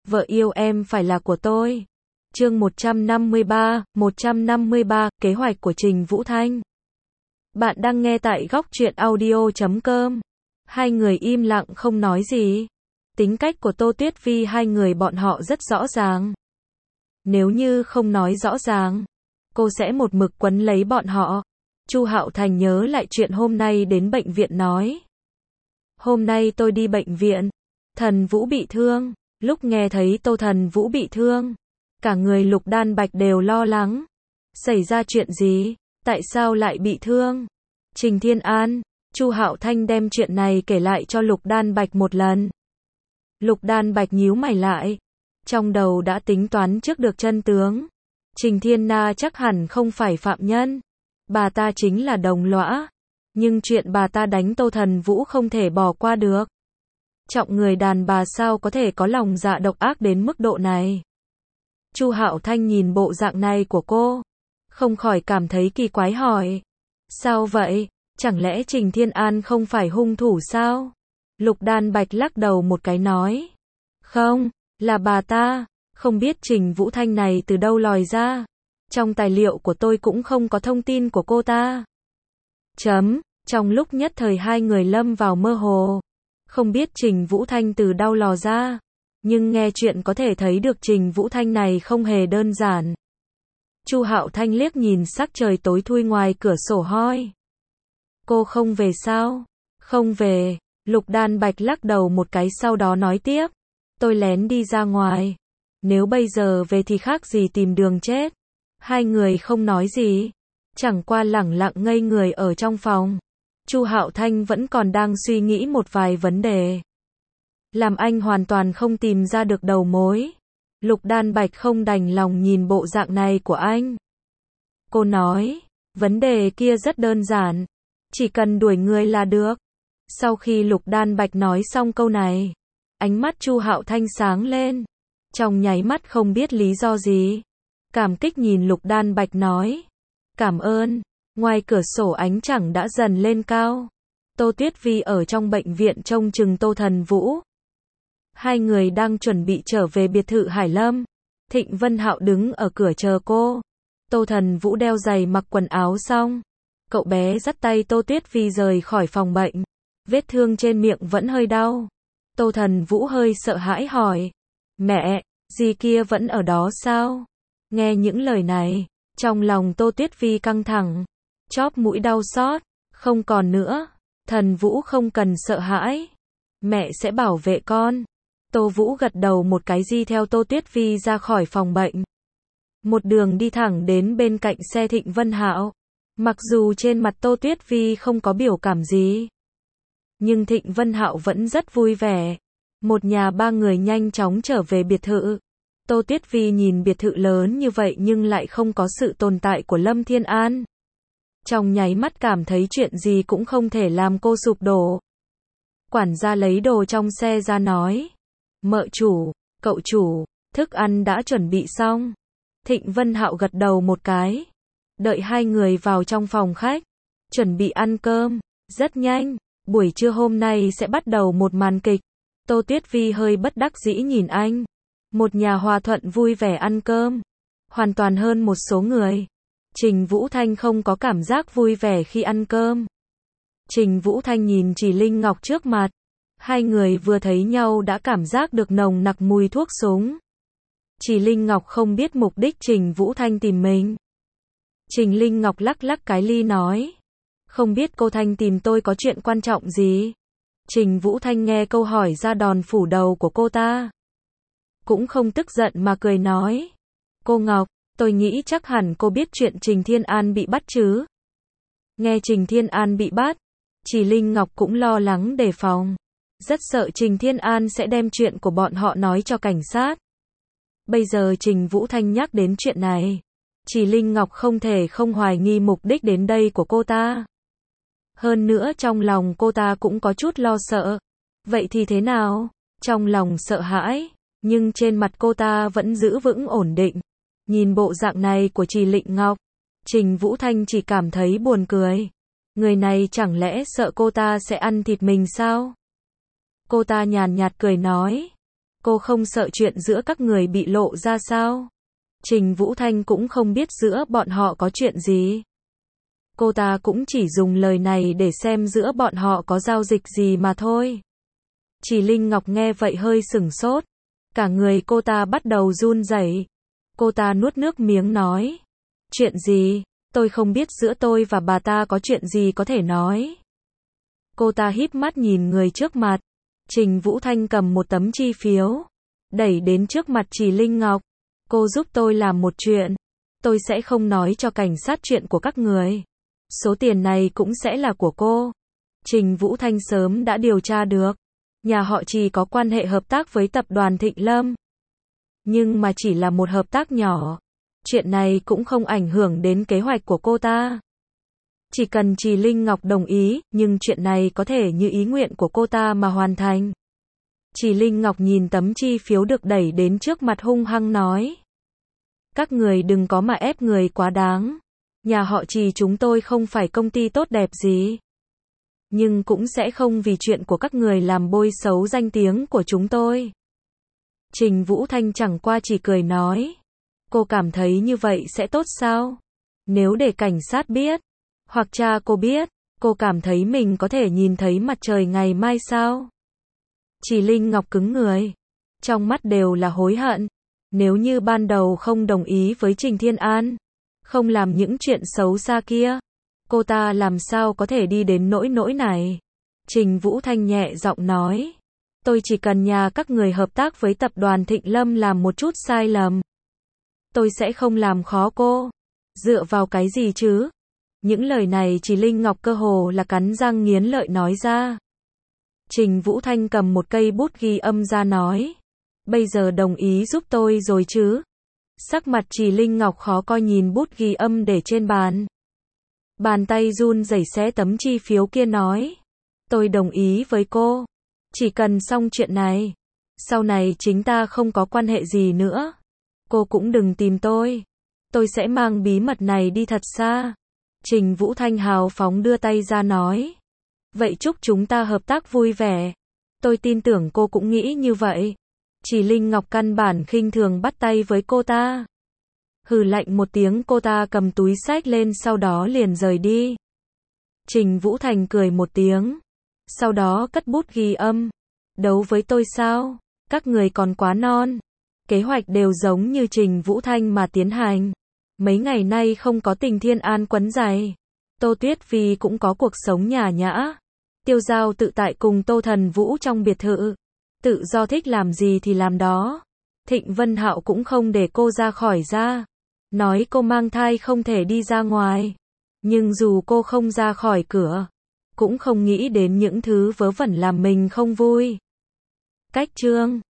vợ yêu em phải là của tôi. Chương 153, kế hoạch của Trình Vũ Thanh. Bạn đang nghe tại góc truyện audio.com. Hai người im lặng không nói gì. Tính cách của Tô Tuyết Vi hai người bọn họ rất rõ ràng. Nếu như không nói rõ ràng, cô sẽ một mực quấn lấy bọn họ. Chu Hạo Thành nhớ lại chuyện hôm nay đến bệnh viện nói. Hôm nay tôi đi bệnh viện, Thần Vũ bị thương. Lúc nghe thấy Tô Thần Vũ bị thương, cả người Lục Đan Bạch đều lo lắng. Xảy ra chuyện gì? Tại sao lại bị thương? Trình Thiên An, Chu Hạo Thanh đem chuyện này kể lại cho Lục Đan Bạch một lần. Lục Đan Bạch nhíu mày lại, trong đầu đã tính toán trước được chân tướng. Trình Thiên Na chắc hẳn không phải phạm nhân, bà ta chính là đồng lõa, nhưng chuyện bà ta đánh Tô Thần Vũ không thể bỏ qua được. Trọng người đàn bà sao có thể có lòng dạ độc ác đến mức độ này? Chu Hạo Thanh nhìn bộ dạng này của cô, không khỏi cảm thấy kỳ quái hỏi. Sao vậy? Chẳng lẽ Trình Thiên An không phải hung thủ sao? Lục Đan Bạch lắc đầu một cái nói. Không, là bà ta. Không biết Trình Vũ Thanh này từ đâu lòi ra. Trong tài liệu của tôi cũng không có thông tin của cô ta. Trong lúc nhất thời hai người lâm vào mơ hồ. Không biết Trình Vũ Thanh từ đâu lò ra. Nhưng nghe chuyện có thể thấy được Trình Vũ Thanh này không hề đơn giản. Chu Hạo Thanh liếc nhìn sắc trời tối thui ngoài cửa sổ hỏi. Cô không về sao? Không về. Lục Đan Bạch lắc đầu một cái sau đó nói tiếp. Tôi lén đi ra ngoài. Nếu bây giờ về thì khác gì tìm đường chết. Hai người không nói gì. Chẳng qua lẳng lặng ngây người ở trong phòng. Chu Hạo Thanh vẫn còn đang suy nghĩ một vài vấn đề. Làm anh hoàn toàn không tìm ra được đầu mối. Lục Đan Bạch không đành lòng nhìn bộ dạng này của anh. Cô nói, vấn đề kia rất đơn giản. Chỉ cần đuổi người là được. Sau khi Lục Đan Bạch nói xong câu này, ánh mắt Chu Hạo Thanh sáng lên. Trong nháy mắt không biết lý do gì. Cảm kích nhìn Lục Đan Bạch nói. Cảm ơn. Ngoài cửa sổ ánh trăng đã dần lên cao. Tô Tuyết Vi ở trong bệnh viện trông chừng Tô Thần Vũ. Hai người đang chuẩn bị trở về biệt thự Hải Lâm. Thịnh Vân Hạo đứng ở cửa chờ cô. Tô Thần Vũ đeo giày mặc quần áo xong. Cậu bé dắt tay Tô Tuyết Vi rời khỏi phòng bệnh. Vết thương trên miệng vẫn hơi đau. Tô Thần Vũ hơi sợ hãi hỏi. Mẹ, dì kia vẫn ở đó sao? Nghe những lời này, trong lòng Tô Tuyết Vi căng thẳng. Chóp mũi đau xót. Không còn nữa. Thần Vũ không cần sợ hãi. Mẹ sẽ bảo vệ con. Tô Vũ gật đầu một cái đi theo Tô Tuyết Vi ra khỏi phòng bệnh. Một đường đi thẳng đến bên cạnh xe Thịnh Vân Hạo. Mặc dù trên mặt Tô Tuyết Vi không có biểu cảm gì, nhưng Thịnh Vân Hạo vẫn rất vui vẻ. Một nhà ba người nhanh chóng trở về biệt thự. Tô Tuyết Vi nhìn biệt thự lớn như vậy nhưng lại không có sự tồn tại của Lâm Thiên An. Trong nháy mắt cảm thấy chuyện gì cũng không thể làm cô sụp đổ. Quản gia lấy đồ trong xe ra nói. Mợ chủ, cậu chủ, thức ăn đã chuẩn bị xong. Thịnh Vân Hạo gật đầu một cái. Đợi hai người vào trong phòng khách. Chuẩn bị ăn cơm. Rất nhanh, buổi trưa hôm nay sẽ bắt đầu một màn kịch. Tô Tuyết Vi hơi bất đắc dĩ nhìn anh. Một nhà hòa thuận vui vẻ ăn cơm. Hoàn toàn hơn một số người. Trình Vũ Thanh không có cảm giác vui vẻ khi ăn cơm. Trình Vũ Thanh nhìn Chỉ Linh Ngọc trước mặt. Hai người vừa thấy nhau đã cảm giác được nồng nặc mùi thuốc súng. Chỉ Linh Ngọc không biết mục đích Trình Vũ Thanh tìm mình. Trình Linh Ngọc lắc lắc cái ly nói. Không biết cô Thanh tìm tôi có chuyện quan trọng gì? Trình Vũ Thanh nghe câu hỏi ra đòn phủ đầu của cô ta. Cũng không tức giận mà cười nói. Cô Ngọc, tôi nghĩ chắc hẳn cô biết chuyện Trình Thiên An bị bắt chứ? Nghe Trình Thiên An bị bắt, Chỉ Linh Ngọc cũng lo lắng đề phòng. Rất sợ Trình Thiên An sẽ đem chuyện của bọn họ nói cho cảnh sát. Bây giờ Trình Vũ Thanh nhắc đến chuyện này. Chỉ Linh Ngọc không thể không hoài nghi mục đích đến đây của cô ta. Hơn nữa trong lòng cô ta cũng có chút lo sợ. Vậy thì thế nào? Trong lòng sợ hãi, nhưng trên mặt cô ta vẫn giữ vững ổn định. Nhìn bộ dạng này của Chỉ Linh Ngọc, Trình Vũ Thanh chỉ cảm thấy buồn cười. Người này chẳng lẽ sợ cô ta sẽ ăn thịt mình sao? Cô ta nhàn nhạt cười nói. Cô không sợ chuyện giữa các người bị lộ ra sao? Trình Vũ Thanh cũng không biết giữa bọn họ có chuyện gì. Cô ta cũng chỉ dùng lời này để xem giữa bọn họ có giao dịch gì mà thôi. Chỉ Linh Ngọc nghe vậy hơi sửng sốt. Cả người cô ta bắt đầu run rẩy. Cô ta nuốt nước miếng nói. Chuyện gì? Tôi không biết giữa tôi và bà ta có chuyện gì có thể nói. Cô ta híp mắt nhìn người trước mặt. Trình Vũ Thanh cầm một tấm chi phiếu, đẩy đến trước mặt Chỉ Linh Ngọc. Cô giúp tôi làm một chuyện. Tôi sẽ không nói cho cảnh sát chuyện của các người. Số tiền này cũng sẽ là của cô. Trình Vũ Thanh sớm đã điều tra được. Nhà họ Trì có quan hệ hợp tác với tập đoàn Thịnh Lâm. Nhưng mà chỉ là một hợp tác nhỏ. Chuyện này cũng không ảnh hưởng đến kế hoạch của cô ta. Chỉ cần Chỉ Linh Ngọc đồng ý, nhưng chuyện này có thể như ý nguyện của cô ta mà hoàn thành. Chỉ Linh Ngọc nhìn tấm chi phiếu được đẩy đến trước mặt hung hăng nói. Các người đừng có mà ép người quá đáng. Nhà họ Trì chúng tôi không phải công ty tốt đẹp gì. Nhưng cũng sẽ không vì chuyện của các người làm bôi xấu danh tiếng của chúng tôi. Trình Vũ Thanh chẳng qua chỉ cười nói. Cô cảm thấy như vậy sẽ tốt sao? Nếu để cảnh sát biết, hoặc cha cô biết, cô cảm thấy mình có thể nhìn thấy mặt trời ngày mai sao? Chỉ Linh Ngọc cứng người. Trong mắt đều là hối hận. Nếu như ban đầu không đồng ý với Trình Thiên An, không làm những chuyện xấu xa kia, cô ta làm sao có thể đi đến nỗi này. Trình Vũ Thanh nhẹ giọng nói. Tôi chỉ cần nhà các người hợp tác với tập đoàn Thịnh Lâm làm một chút sai lầm. Tôi sẽ không làm khó cô. Dựa vào cái gì chứ? Những lời này Chỉ Linh Ngọc cơ hồ là cắn răng nghiến lợi nói ra. Trình Vũ Thanh cầm một cây bút ghi âm ra nói. Bây giờ đồng ý giúp tôi rồi chứ? Sắc mặt Chỉ Linh Ngọc khó coi nhìn bút ghi âm để trên bàn. Bàn tay run rẩy xé tấm chi phiếu kia nói. Tôi đồng ý với cô. Chỉ cần xong chuyện này. Sau này chính ta không có quan hệ gì nữa. Cô cũng đừng tìm tôi. Tôi sẽ mang bí mật này đi thật xa. Trình Vũ Thanh hào phóng đưa tay ra nói. Vậy chúc chúng ta hợp tác vui vẻ. Tôi tin tưởng cô cũng nghĩ như vậy. Chỉ Linh Ngọc căn bản khinh thường bắt tay với cô ta. Hừ lạnh một tiếng cô ta cầm túi xách lên sau đó liền rời đi. Trình Vũ Thanh cười một tiếng. Sau đó cất bút ghi âm. Đấu với tôi sao? Các người còn quá non. Kế hoạch đều giống như Trình Vũ Thanh mà tiến hành. Mấy ngày nay không có Tình Thiên An quấn giày. Tô Tuyết Vi cũng có cuộc sống nhã nhã. Tiêu Giao tự tại cùng Tô Thần Vũ trong biệt thự. Tự do thích làm gì thì làm đó. Thịnh Vân Hạo cũng không để cô ra khỏi ra. Nói cô mang thai không thể đi ra ngoài. Nhưng dù cô không ra khỏi cửa, cũng không nghĩ đến những thứ vớ vẩn làm mình không vui. Cách chương